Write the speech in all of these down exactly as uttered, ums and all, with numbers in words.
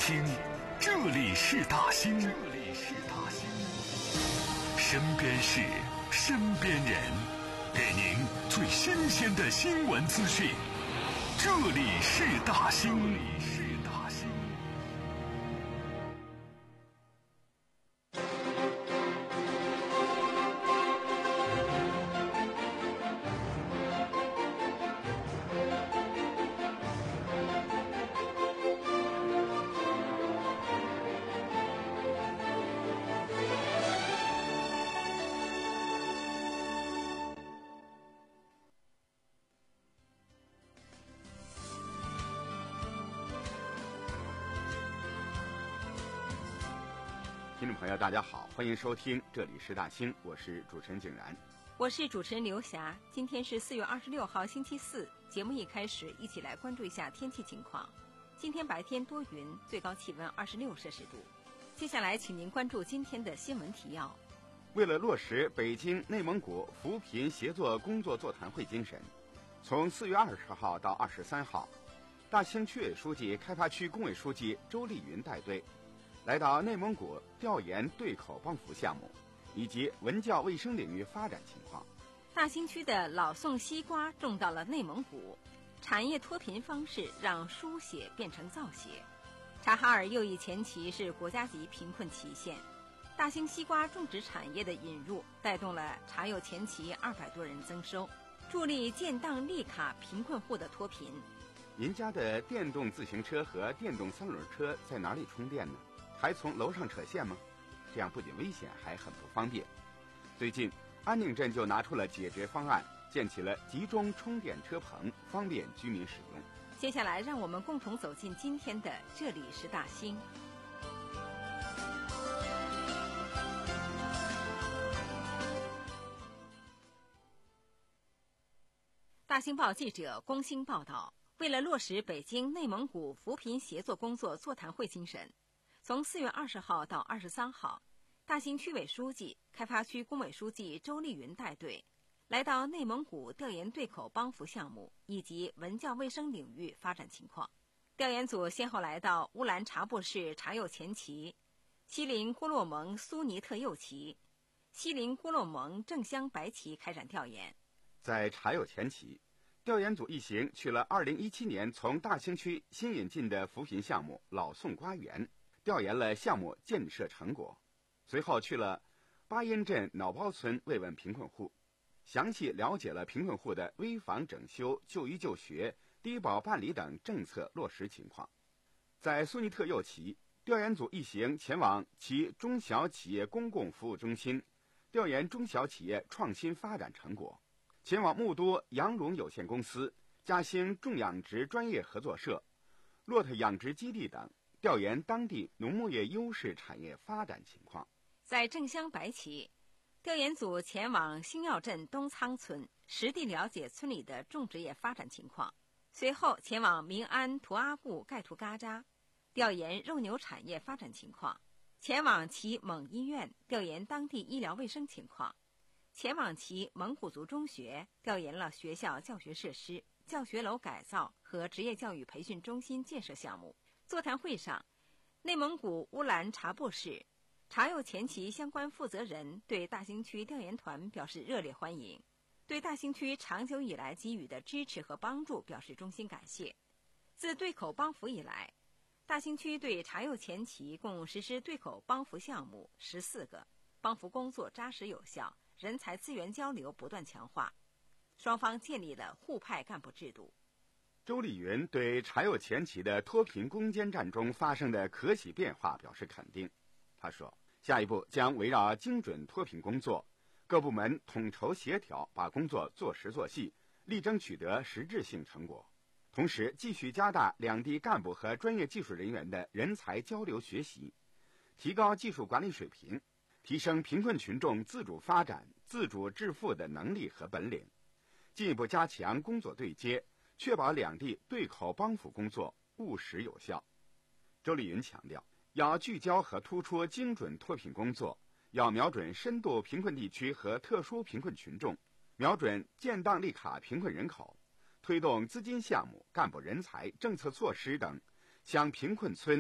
听，这里是大兴，这里是大兴，身边事，身边人，给您最新鲜的新闻资讯。这里是大兴，这里是大兴。 听众朋友大家好，欢迎收听这里是大兴，我是主持人景然， 我是主持人刘霞。今天是四月二十六号星期四，节目一开始一起来关注一下天气情况。今天白天多云，最高气温二十六摄氏度。接下来请您关注今天的新闻提要。 为了落实北京内蒙古扶贫协作工作座谈会精神，从四月二十号到二十三号，大兴区委书记、开发区工委书记周丽云带队来到内蒙古调研对口帮扶项目以及文教卫生领域发展情况。 大兴区的老宋西瓜种到了内蒙古，产业脱贫方式让书写变成造血。察哈尔右翼前旗是国家级贫困旗县，大兴西瓜种植产业的引入带动了察右前旗二百多人增收，助力建档立卡贫困户的脱贫。 您家的电动自行车和电动三轮车在哪里充电呢？还从楼上扯线吗？这样不仅危险，还很不方便。最近，安宁镇就拿出了解决方案，建起了集中充电车棚，方便居民使用。 接下来，让我们共同走进今天的这里是大兴。大兴报记者龚兴报道，为了落实北京内蒙古扶贫协作工作座谈会精神，从四月二十号到二十三号，大兴区委书记、开发区工委书记周丽云带队来到内蒙古调研对口帮扶项目以及文教卫生领域发展情况。调研组先后来到乌兰察布市察右前旗、锡林郭勒盟苏尼特右旗、锡林郭勒盟正乡白旗开展调研。 在察右前旗，调研组一行去了二零一七年从大兴区新引进的扶贫项目老宋瓜园，调研了项目建设成果。随后去了巴音镇脑包村慰问贫困户，详细了解了贫困户的危房整修、就医就学、低保办理等政策落实情况。在苏尼特右旗，调研组一行前往其中小企业公共服务中心，调研中小企业创新发展成果。前往木都羊绒有限公司、嘉兴种养殖专业合作社、骆驼养殖基地等，调研当地农牧业优势产业发展情况。 在正乡白旗，调研组前往星耀镇东仓村，实地了解村里的种植业发展情况。随后前往明安图阿固盖图嘎扎，调研肉牛产业发展情况。前往其蒙医院，调研当地医疗卫生情况。前往其蒙古族中学，调研了学校教学设施、教学楼改造和职业教育培训中心建设项目。座谈会上，内蒙古乌兰察布市察右前旗相关负责人对大兴区调研团表示热烈欢迎，对大兴区长久以来给予的支持和帮助表示衷心感谢。自对口帮扶以来，大兴区对察右前旗共实施对口帮扶项目十四个，帮扶工作扎实有效，人才资源交流不断强化，双方建立了互派干部制度。 周丽云对察右前旗的脱贫攻坚战中发生的可喜变化表示肯定。他说，下一步将围绕精准脱贫工作，各部门统筹协调，把工作做实做细，力争取得实质性成果。同时，继续加大两地干部和专业技术人员的人才交流学习，提高技术管理水平，提升贫困群众自主发展、自主致富的能力和本领，进一步加强工作对接，确保两地对口帮扶工作务实有效。周丽云强调，要聚焦和突出精准脱贫工作，要瞄准深度贫困地区和特殊贫困群众，瞄准建档立卡贫困人口，推动资金项目、干部人才、政策措施等向贫困村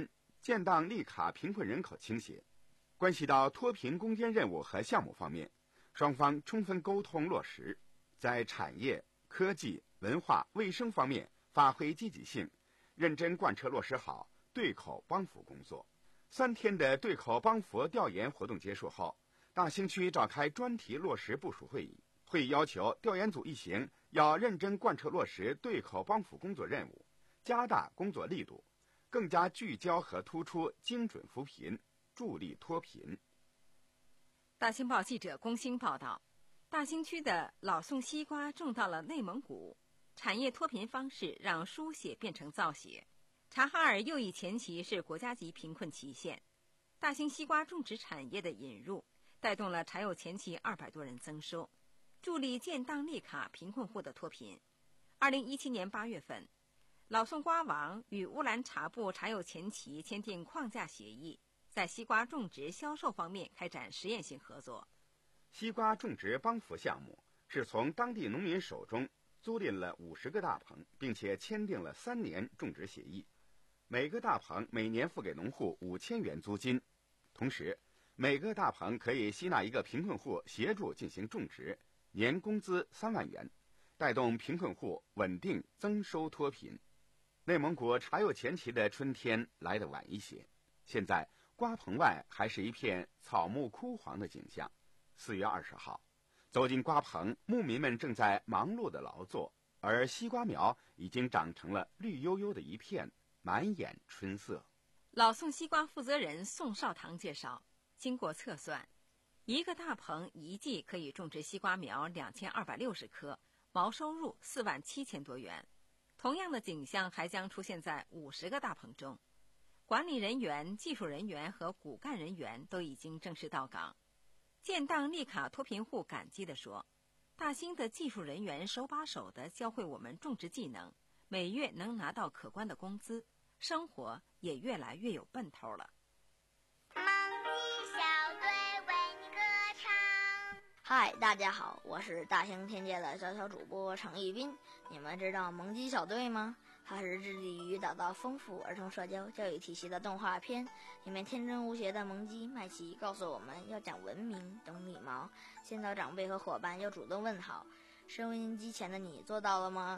建档立卡贫困人口倾斜，关系到脱贫攻坚任务和项目方面，双方充分沟通落实，在产业、科技、文化、卫生方面发挥积极性，认真贯彻落实好对口帮扶工作。三天的对口帮扶调研活动结束后，大兴区召开专题落实部署会议。会议要求调研组一行要认真贯彻落实对口帮扶工作任务，加大工作力度，更加聚焦和突出精准扶贫，助力脱贫。 大兴报记者龚兴报道，大兴区的老宋西瓜种到了内蒙古，产业脱贫方式让输血变成造血。察哈尔右翼前旗是国家级贫困旗县，大兴西瓜种植产业的引入，带动了柴油前旗二百多人增收，助力建档立卡贫困户的脱贫。二零一七年八月份，老宋瓜王与乌兰察布柴油前旗签订框架协议，在西瓜种植销售方面开展实验性合作。 西瓜种植帮扶项目是从当地农民手中租赁了五十个大棚，并且签订了三年种植协议，每个大棚每年付给农户五千元租金，同时每个大棚可以吸纳一个贫困户协助进行种植，年工资三万元，带动贫困户稳定增收脱贫。内蒙古柴油前旗的春天来得晚一些，现在瓜棚外还是一片草木枯黄的景象。四月二十号，走进瓜棚，牧民们正在忙碌的劳作，而西瓜苗已经长成了绿油油的一片，满眼春色。 老宋西瓜负责人宋少堂介绍，经过测算，一个大棚一季可以种植西瓜苗两千二百六十棵，毛收入四万七千多元。同样的景象还将出现在五十个大棚中。管理人员、技术人员和骨干人员都已经正式到岗。建档立卡脱贫户感激地说，大兴的技术人员手把手地教会我们种植技能，每月能拿到可观的工资，生活也越来越有奔头了。 蒙鸡小队为你歌唱。 嗨，大家好，我是大兴天界的小小主播程一斌。你们知道萌鸡小队吗？它是致力于打造丰富儿童社交教育体系的动画片，里面天真无邪的萌鸡麦琪告诉我们要讲文明、懂礼貌，见到长辈和伙伴要主动问好。收音机前的你做到了吗？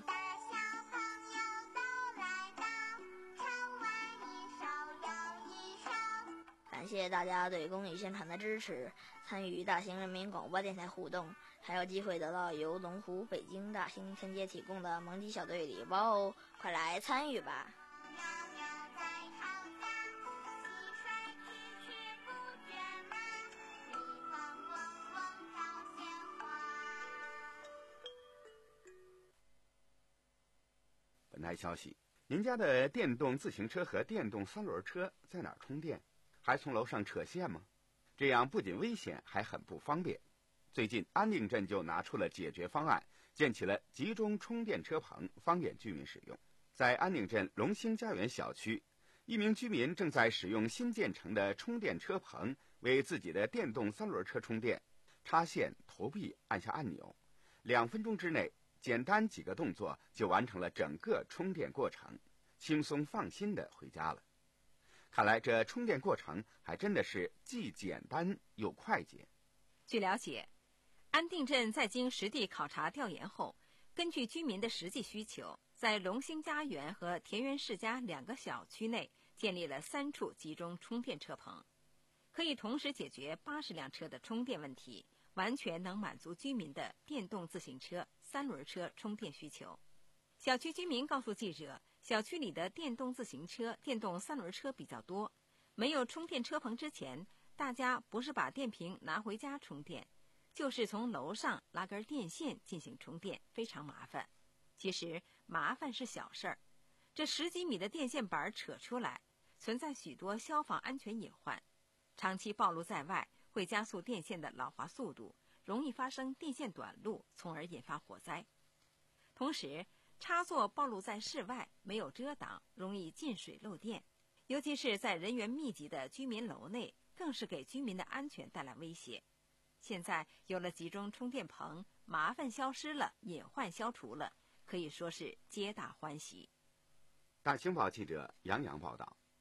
感谢大家对公益宣传的支持，参与大兴人民广播电台互动，还有机会得到由龙湖北京大兴天街提供的萌鸡小队礼包哦，快来参与吧！ 本台消息，您家的电动自行车和电动三轮车在哪儿充电？还从楼上扯线吗？这样不仅危险，还很不方便。最近安定镇就拿出了解决方案，建起了集中充电车棚，方便居民使用。在安定镇龙兴家园小区，一名居民正在使用新建成的充电车棚为自己的电动三轮车充电。插线、投币，按下按钮，两分钟之内，简单几个动作就完成了整个充电过程，轻松放心地回家了。看来这充电过程还真的是既简单又快捷。 据了解，安定镇在经实地考察调研后，根据居民的实际需求，在龙兴家园和田园世家两个小区内建立了三处集中充电车棚，可以同时解决八十辆车的充电问题，完全能满足居民的电动自行车、三轮车充电需求。小区居民告诉记者，小区里的电动自行车、电动三轮车比较多，没有充电车棚之前，大家不是把电瓶拿回家充电，就是从楼上拉根电线进行充电，非常麻烦。其实麻烦是小事儿，这十几米的电线板扯出来，存在许多消防安全隐患，长期暴露在外会加速电线的老化速度，容易发生电线短路，从而引发火灾。同时插座暴露在室外，没有遮挡，容易进水漏电，尤其是在人员密集的居民楼内，更是给居民的安全带来威胁。现在有了集中充电棚，麻烦消失了，隐患消除了，可以说是皆大欢喜。 大兴报记者杨洋报道，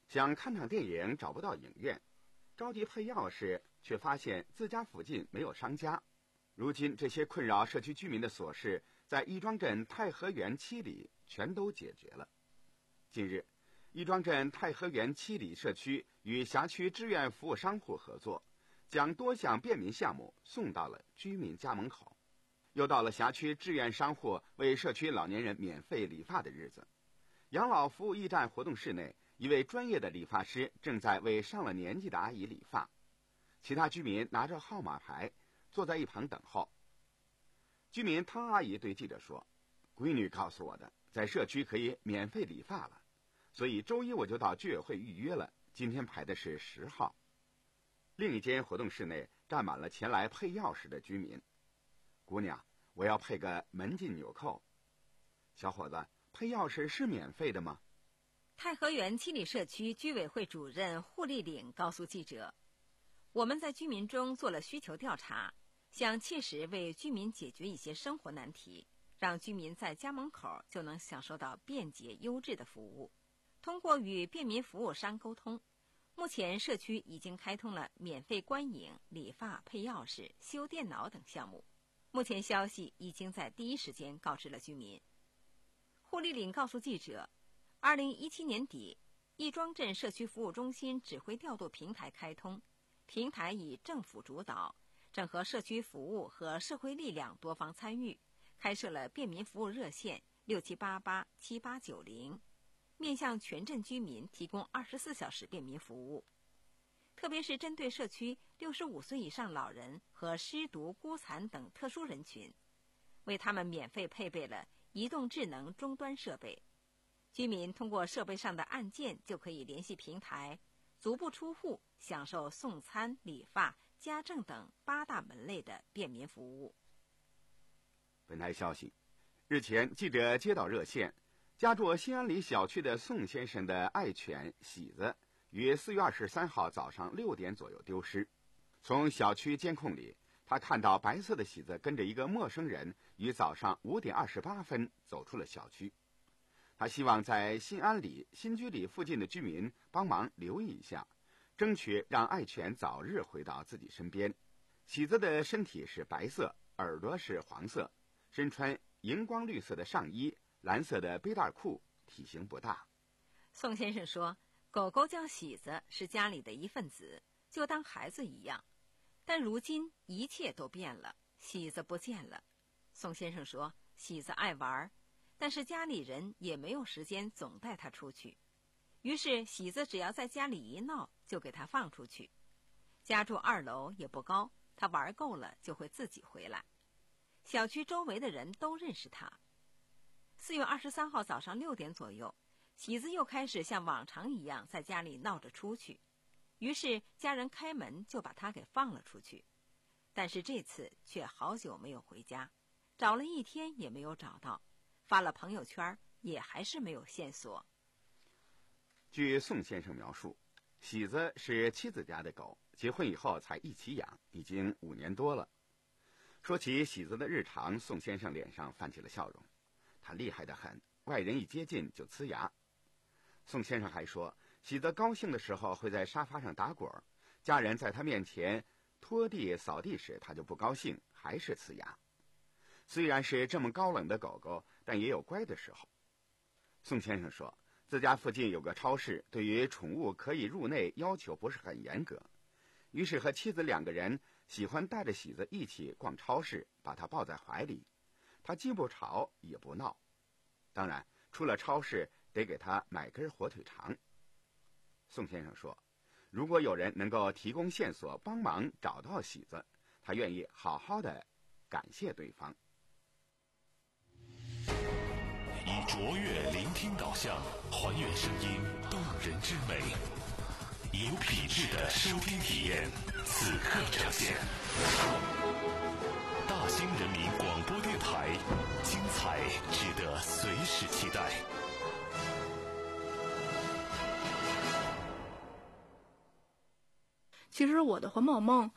想看场电影找不到影院，着急配钥匙，却发现自家附近没有商家。如今这些困扰社区居民的琐事，在亦庄镇太和园七里全都解决了。近日，亦庄镇太和园七里社区与辖区志愿服务商户合作，将多项便民项目送到了居民家门口。又到了辖区志愿商户为社区老年人免费理发的日子。养老服务驿站活动室内，一位专业的理发师正在为上了年纪的阿姨理发，其他居民拿着号码牌坐在一旁等候。居民汤阿姨对记者说，闺女告诉我的，在社区可以免费理发了，所以周一我就到居委会预约了，今天排的是十号。另一间活动室内站满了前来配钥匙的居民。姑娘，我要配个门禁纽扣。小伙子，配钥匙是免费的吗？ 太和园七里社区居委会主任户立岭告诉记者，我们在居民中做了需求调查，想切实为居民解决一些生活难题，让居民在家门口就能享受到便捷优质的服务。通过与便民服务商沟通，目前社区已经开通了免费观影、理发、配钥匙、修电脑等项目。目前消息已经在第一时间告知了居民。户立岭告诉记者，二零一七年底，亦庄镇社区服务中心指挥调度平台开通，平台以政府主导，整合社区服务和社会力量多方参与，开设了便民服务热线六七八八七八九零，面向全镇居民提供二十四小时便民服务。特别是针对社区六十五岁以上老人和失独、孤残等特殊人群，为他们免费配备了移动智能终端设备。居民通过设备上的按键就可以联系平台，足不出户享受送餐、理发、家政等八大门类的便民服务。 本台消息，日前记者接到热线，家住新安里小区的宋先生的爱犬喜子于四月二十三号早上六点左右丢失。从小区监控里，他看到白色的喜子跟着一个陌生人于早上五点二十八分走出了小区。他希望在新安里、新居里附近的居民帮忙留意一下，争取让爱犬早日回到自己身边。喜子的身体是白色，耳朵是黄色，身穿荧光绿色的上衣、蓝色的背带裤，体型不大。 宋先生说，狗狗叫喜子是家里的一份子，就当孩子一样。但如今一切都变了，喜子不见了。宋先生说，喜子爱玩，但是家里人也没有时间总带他出去，于是喜子只要在家里一闹，就给他放出去。家住二楼也不高，他玩够了就会自己回来。小区周围的人都认识他。四月二十三号早上六点左右，喜子又开始像往常一样在家里闹着出去，于是家人开门就把他给放了出去。但是这次却好久没有回家，找了一天也没有找到，发了朋友圈也还是没有线索。 据宋先生描述，喜子是妻子家的狗，结婚以后才一起养，已经五年多了。说起喜子的日常，宋先生脸上泛起了笑容。他厉害得很，外人一接近就呲牙。宋先生还说，喜子高兴的时候会在沙发上打滚，家人在他面前拖地扫地时，他就不高兴，还是呲牙。虽然是这么高冷的狗狗，但也有乖的时候。宋先生说，自家附近有个超市，对于宠物可以入内要求不是很严格，于是和妻子两个人喜欢带着喜子一起逛超市，把他抱在怀里，他既不吵也不闹。当然，出了超市得给他买根火腿肠。宋先生说，如果有人能够提供线索帮忙找到喜子，他愿意好好的感谢对方。 以卓越聆听导向，还原声音动人之美，有品质的收听体验，此刻呈现。大兴人民广播电台，精彩值得随时期待。 其实我的环保梦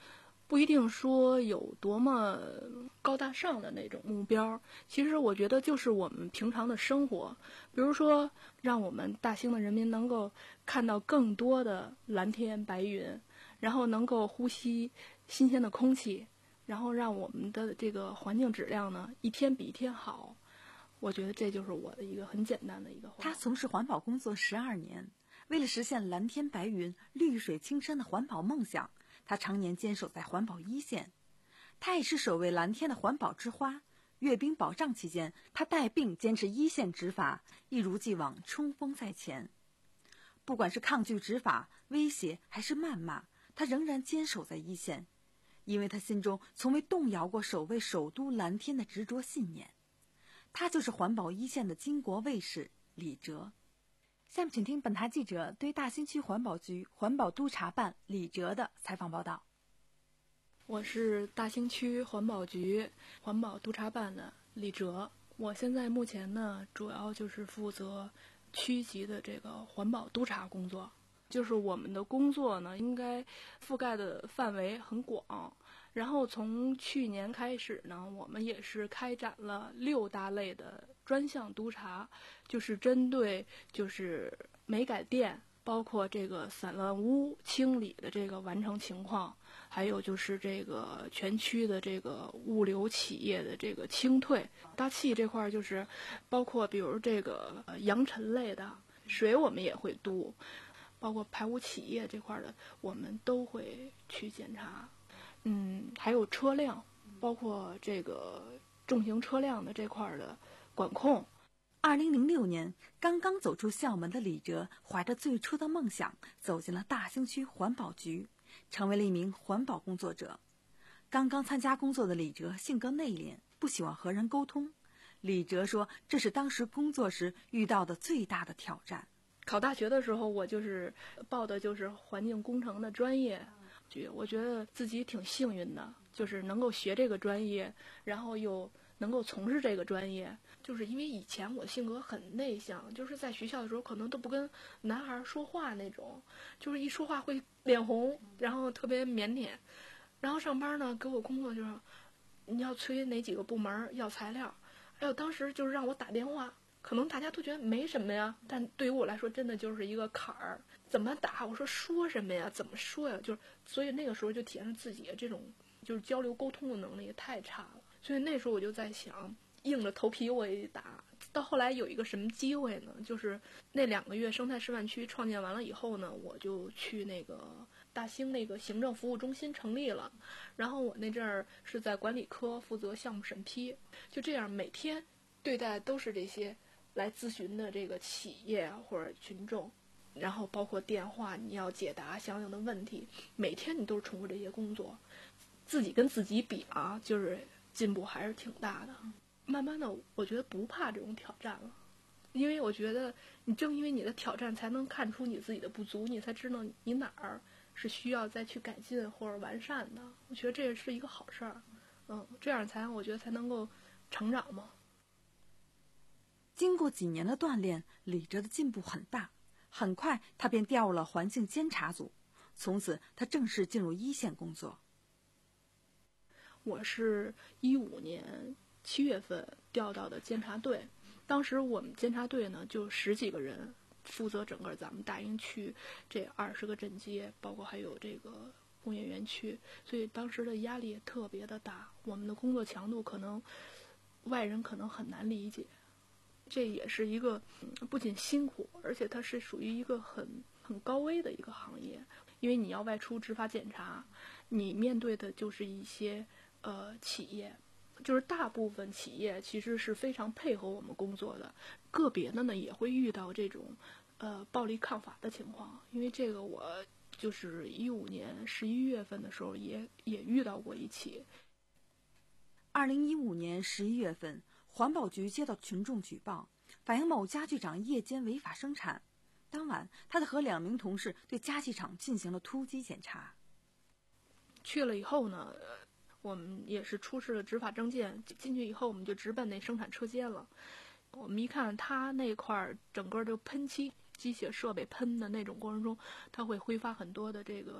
不一定说有多么高大上的那种目标，其实我觉得就是我们平常的生活，比如说让我们大兴的人民能够看到更多的蓝天白云，然后能够呼吸新鲜的空气，然后让我们的这个环境质量呢一天比一天好。我觉得这就是我的一个很简单的一个话。 他从事环保工作十二年，为了实现蓝天白云、绿水青山的环保梦想，他常年坚守在环保一线。他也是首位蓝天的环保之花。阅兵保障期间，他带病坚持一线执法，一如既往冲锋在前。不管是抗拒执法、威胁还是谩骂，他仍然坚守在一线，因为他心中从未动摇过守卫首都蓝天的执着信念。他就是环保一线的巾帼卫士李哲。下面请听本台记者对大兴区环保局环保督察办李哲的采访报道。 我是大兴区环保局环保督察办的李哲，我现在目前呢，主要就是负责区级的这个环保督察工作。就是我们的工作呢，应该覆盖的范围很广。然后从去年开始呢，我们也是开展了六大类的专项督查，就是针对就是煤改电，包括这个散乱污清理的这个完成情况，还有就是这个全区的这个物流企业的这个清退。大气这块就是包括比如这个扬尘类的水，我们也会督。包括排污企业这块的，我们都会去检查。嗯，还有车辆，包括这个重型车辆的这块的管控。 二零零六年，刚刚走出校门的李哲，怀着最初的梦想，走进了大兴区环保局，成为了一名环保工作者。刚刚参加工作的李哲性格内敛，不喜欢和人沟通。李哲说，这是当时工作时遇到的最大的挑战。 考大学的时候，我就是报的就是环境工程的专业，我觉得自己挺幸运的，就是能够学这个专业，然后又能够从事这个专业。就是因为以前我性格很内向，就是在学校的时候可能都不跟男孩说话那种，就是一说话会脸红，然后特别腼腆。然后上班呢，给我工作就是你要催哪几个部门要材料，还有当时就是让我打电话。可能大家都觉得没什么呀，但对于我来说真的就是一个坎儿。怎么打？我说说什么呀？怎么说呀？就是所以那个时候就体现出自己这种就是交流沟通的能力太差了。所以那时候我就在想，硬着头皮我也得打。到后来有一个什么机会呢？就是那两个月生态示范区创建完了以后呢，我就去那个大兴那个行政服务中心成立了。然后我那阵儿是在管理科负责项目审批，就这样每天对待都是这些来咨询的这个企业或者群众，然后包括电话你要解答相应的问题，每天你都是重复这些工作，自己跟自己比啊，就是进步还是挺大的。慢慢的我觉得不怕这种挑战了，因为我觉得你正因为你的挑战才能看出你自己的不足，你才知道你哪儿是需要再去改进或者完善的。我觉得这是一个好事儿，嗯，这样才我觉得才能够成长嘛。 经过几年的锻炼，李哲的进步很大，很快他便调入了环境监察组，从此他正式进入一线工作。 我是一五年七月份调到的监察队，当时我们监察队呢就十几个人，负责整个咱们大兴区这二十个镇街，包括还有这个工业园区，所以当时的压力也特别的大，我们的工作强度可能外人可能很难理解。这也是一个不仅辛苦，而且它是属于一个很很高危的一个行业，因为你要外出执法检查，你面对的就是一些呃企业，就是大部分企业其实是非常配合我们工作的，个别的呢也会遇到这种呃暴力抗法的情况，因为这个我就是一五年十一月份的时候也也遇到过一起。 二零一五年十一月份，环保局接到群众举报，反映某家具厂夜间违法生产。当晚，他和两名同事对家具厂进行了突击检查。 去了以后呢，我们也是出示了执法证件，进去以后我们就直奔那生产车间了。我们一看他那块整个就喷漆机械设备喷的那种过程中，它会挥发很多的这个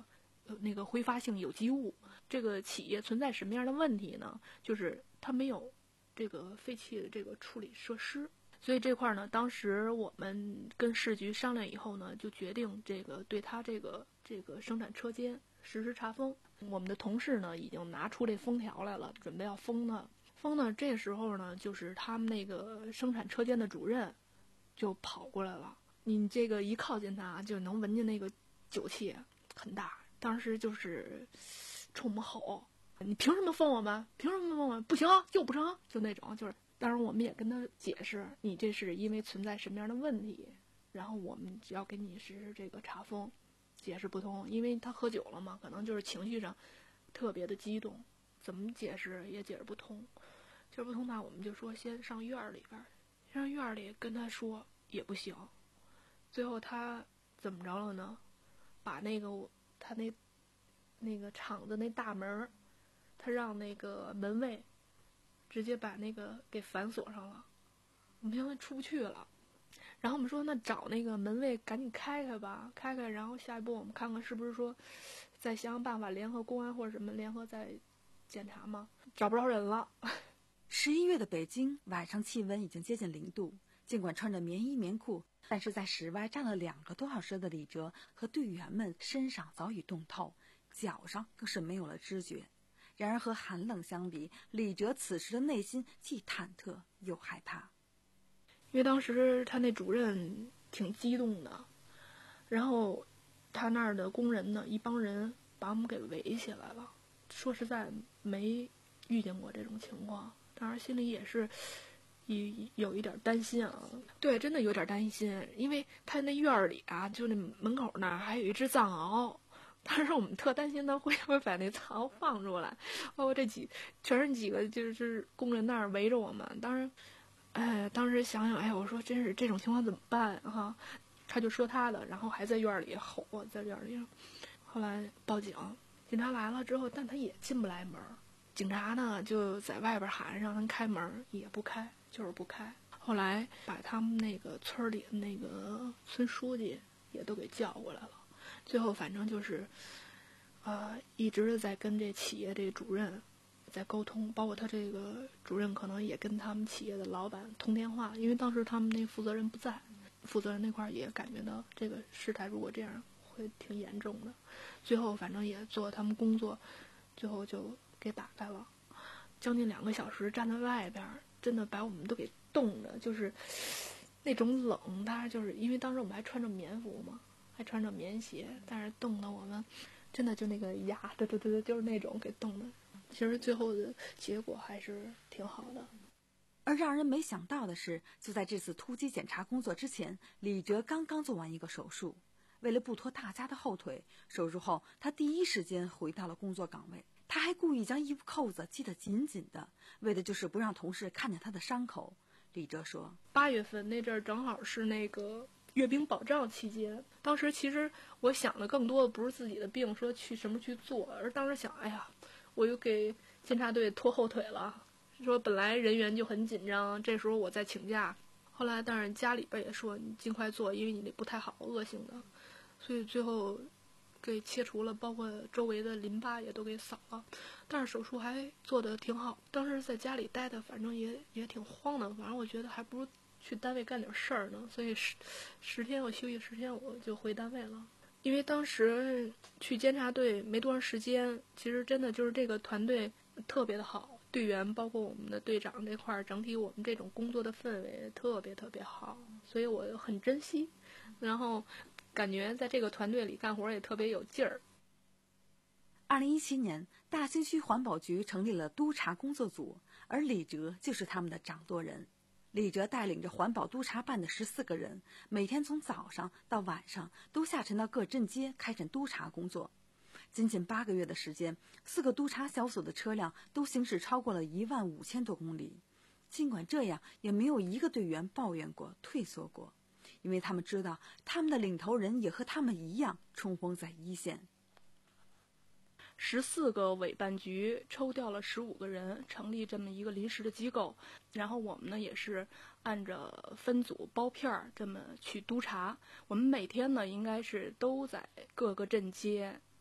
那个挥发性有机物。这个企业存在什么样的问题呢？就是它没有这个废弃的这个处理设施。所以这块呢，当时我们跟市局商量以后呢，就决定这个对它这个这个生产车间实施查封。我们的同事呢，已经拿出这封条来了，准备要封它。封呢，这时候呢，就是他们那个生产车间的主任就跑过来了。你这个一靠近他，就能闻见那个酒气很大。当时就是冲我们吼：“你凭什么封我们？凭什么封我们？不行，就不成！”就那种，就是。当然，我们也跟他解释，你这是因为存在什么样的问题，然后我们只要给你实施这个查封。解释不通，因为他喝酒了嘛，可能就是情绪上特别的激动，怎么解释也解释不通。解释不通呢，我们就说先上院里边，上院里跟他说也不行。最后他怎么着了呢？把那个他那那个厂子那大门，他让那个门卫直接把那个给反锁上了，我们现在出不去了。然后我们说，那找那个门卫赶紧开开吧，开开。然后下一步我们看看是不是说，再想想办法联合公安或者什么联合再检查吗？找不着人了。 十一月的北京晚上气温已经接近零度，尽管穿着棉衣棉裤，但是在室外站了两个多小时的李哲和队员们身上早已冻透，脚上更是没有了知觉。然而和寒冷相比，李哲此时的内心既忐忑又害怕。 因为当时他那主任挺激动的，然后他那儿的工人呢，一帮人把我们给围起来了。说实在，没遇见过这种情况，当然心里也是有有一点担心啊。对，真的有点担心，因为他那院里啊，就那门口那儿还有一只藏獒。当时我们特担心他会不会把那藏獒放出来，包括这几全是几个就是工人那儿围着我们。当时。哎，当时想想，哎，我说真是这种情况怎么办哈？他就说他的，然后还在院里吼我，在院里。后来报警，警察来了之后，但他也进不来门。警察呢就在外边喊让他开门，也不开，就是不开。后来把他们那个村里的那个村书记也都给叫过来了。最后反正就是，呃，一直在跟这企业这主任。在沟通，包括他这个主任可能也跟他们企业的老板通电话，因为当时他们那负责人不在，负责人那块也感觉到这个事态如果这样会挺严重的。最后反正也做他们工作，最后就给打开了，将近两个小时站在外边，真的把我们都给冻的，就是那种冷。当然就是因为当时我们还穿着棉服嘛，还穿着棉鞋，但是冻得我们真的就那个牙，对对对对，就是那种给冻的。其实最后的结果还是挺好的。 而让人没想到的是，就在这次突击检查工作之前，李哲刚刚做完一个手术。为了不拖大家的后腿，手术后他第一时间回到了工作岗位。他还故意将衣服扣子系得紧紧的，为的就是不让同事看见他的伤口。李哲说， 八月份那阵儿正好是那个阅兵保障期间，当时其实我想的更多的不是自己的病说去什么去做，而当时想，哎呀，我又给监察队拖后腿了，说本来人员就很紧张，这时候我再请假。后来当然家里边也说你尽快做，因为你那不太好，恶性的，所以最后给切除了，包括周围的淋巴也都给扫了。但是手术还做得挺好，当时在家里待的反正也也挺慌的，反正我觉得还不如去单位干点事儿呢，所以十十天我休息十天我就回单位了。因为当时去监察队没多长时间，其实真的就是这个团队特别的好，队员包括我们的队长这块儿，整体我们这种工作的氛围特别特别好，所以我很珍惜，然后感觉在这个团队里干活也特别有劲儿。 二零一七年，大兴区环保局成立了督查工作组，而李哲就是他们的掌舵人。李哲带领着环保督查办的十四个人，每天从早上到晚上都下沉到各镇街开展督查工作。仅仅八个月的时间，四个督查小组的车辆都行驶超过了一万五千多公里。尽管这样，也没有一个队员抱怨过、退缩过，因为他们知道他们的领头人也和他们一样冲锋在一线。 十四个委办局抽调了十五个人，成立这么一个临时的机构。然后我们呢也是按照分组包片这么去督查。我们每天呢应该是都在各个镇街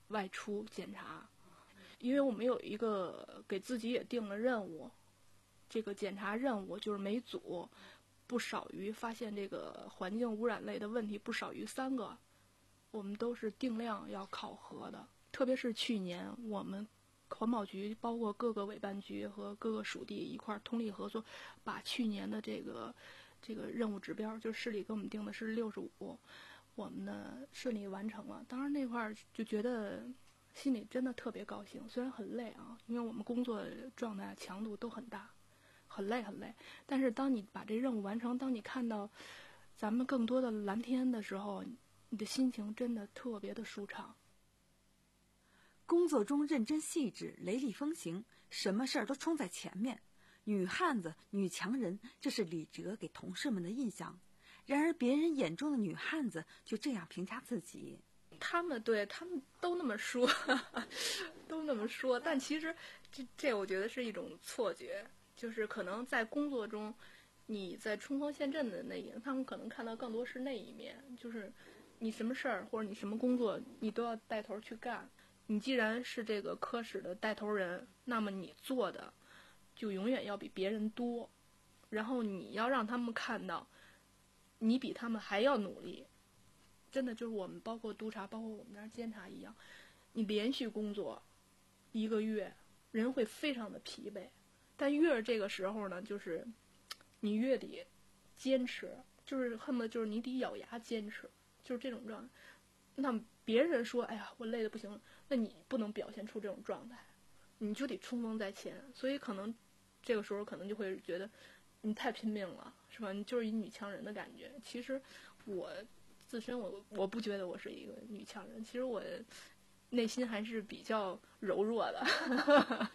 外出检查，因为我们有一个给自己也定了任务，这个检查任务就是每组不少于发现这个环境污染类的问题不少于三个，我们都是定量要考核的。特别是去年我们环保局包括各个委办局和各个属地一块通力合作，把去年的这个这个任务指标，就是市里给我们定的是六十五，我们呢顺利完成了。当然那块就觉得心里真的特别高兴，虽然很累啊，因为我们工作状态强度都很大，很累很累。但是当你把这任务完成，当你看到咱们更多的蓝天的时候，你的心情真的特别的舒畅。 工作中认真细致，雷厉风行，什么事儿都冲在前面。女汉子、女强人，这是李哲给同事们的印象。然而别人眼中的女汉子就这样评价自己。 他们对他们都那么说，都那么说，但其实这这我觉得是一种错觉，就是可能在工作中，你在冲锋陷阵的那一，他们可能看到更多是那一面，就是你什么事儿或者你什么工作，你都要带头去干。你既然是这个科室的带头人，那么你做的就永远要比别人多，然后你要让他们看到你比他们还要努力。真的就是我们包括督察包括我们那儿监察一样，你连续工作一个月人会非常的疲惫，但越是这个时候呢，就是你越得坚持，就是恨不得就是你得咬牙坚持，就是这种状态。那别人说哎呀我累得不行了，那你不能表现出这种状态，你就得冲锋在前。所以可能这个时候可能就会觉得你太拼命了，是吧？你就是一女强人的感觉。其实我自身我我不觉得我是一个女强人，其实我内心还是比较柔弱的。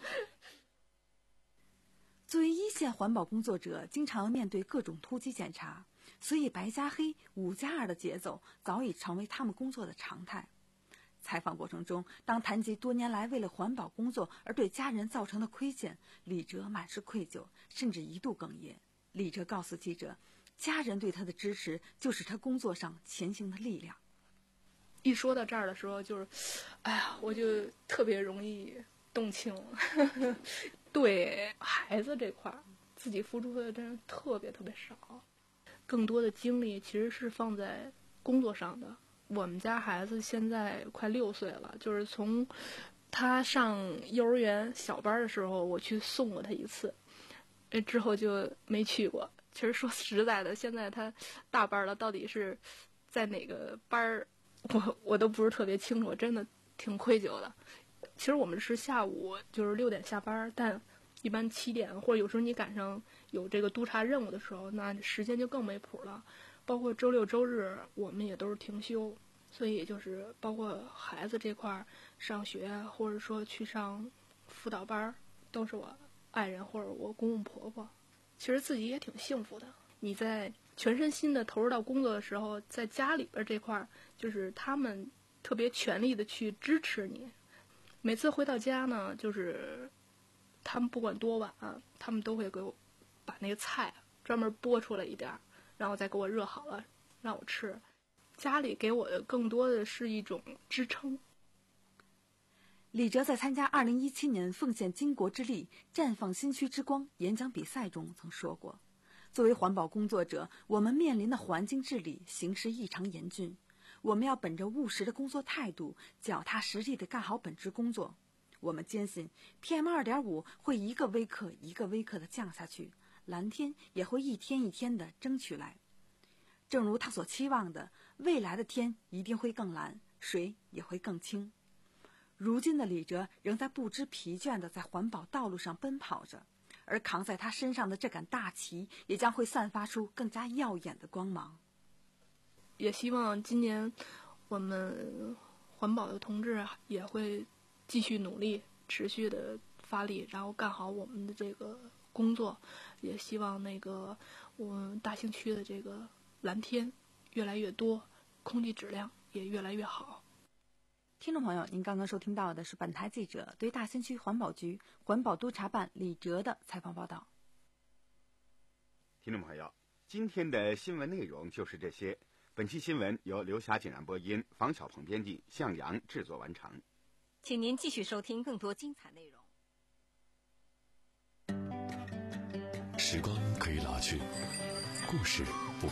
作为一线环保工作者，经常面对各种突击检查，所以白加黑、五加二的节奏早已成为他们工作的常态。采访过程中，当谈及多年来为了环保工作而对家人造成的亏欠，李哲满是愧疚，甚至一度哽咽。李哲告诉记者，家人对他的支持就是他工作上前行的力量。 一说到这儿的时候，就是哎呀，我就特别容易动情。对孩子这块儿，自己付出的真是特别特别少，更多的精力其实是放在工作上的。我们家孩子现在快六岁了，就是从他上幼儿园小班的时候，我去送过他一次，之后就没去过。其实说实在的，现在他大班了，到底是在哪个班儿，我我都不是特别清楚，真的挺愧疚的。其实我们是下午就是六点下班，但一般七点或者有时候你赶上有这个督查任务的时候，那时间就更没谱了。包括周六周日我们也都是停休，所以就是包括孩子这块上学或者说去上辅导班，都是我爱人或者我公公婆婆。其实自己也挺幸福的，你在全身心的投入到工作的时候，在家里边这块就是他们特别全力的去支持你。每次回到家呢，就是他们不管多晚，他们都会给我把那个菜专门剥出来一点，然后再给我热好了让我吃。家里给我的更多的是一种支撑。 李哲在参加二零一七年奉献巾帼之力绽放新区之光演讲比赛中曾说过，作为环保工作者，我们面临的环境治理形势异常严峻，我们要本着务实的工作态度，脚踏实地地干好本职工作。我们坚信 P M 二点五 会一个微克一个微克地降下去，蓝天也会一天一天地争取来。正如他所期望的，未来的天一定会更蓝，水也会更清。如今的李哲仍在不知疲倦地在环保道路上奔跑着，而扛在他身上的这杆大旗也将会散发出更加耀眼的光芒。 也希望今年我们环保的同志也会继续努力，持续的发力，然后干好我们的这个工作。也希望那个我们大兴区的这个蓝天越来越多，空气质量也越来越好。 听众朋友，您刚刚收听到的是本台记者对大兴区环保局环保督察办李哲的采访报道。 听众朋友，今天的新闻内容就是这些。本期新闻由刘霞、景然播音，房小鹏编辑，向阳制作完成。 请您继续收听更多精彩内容。 时光可以老去，故事不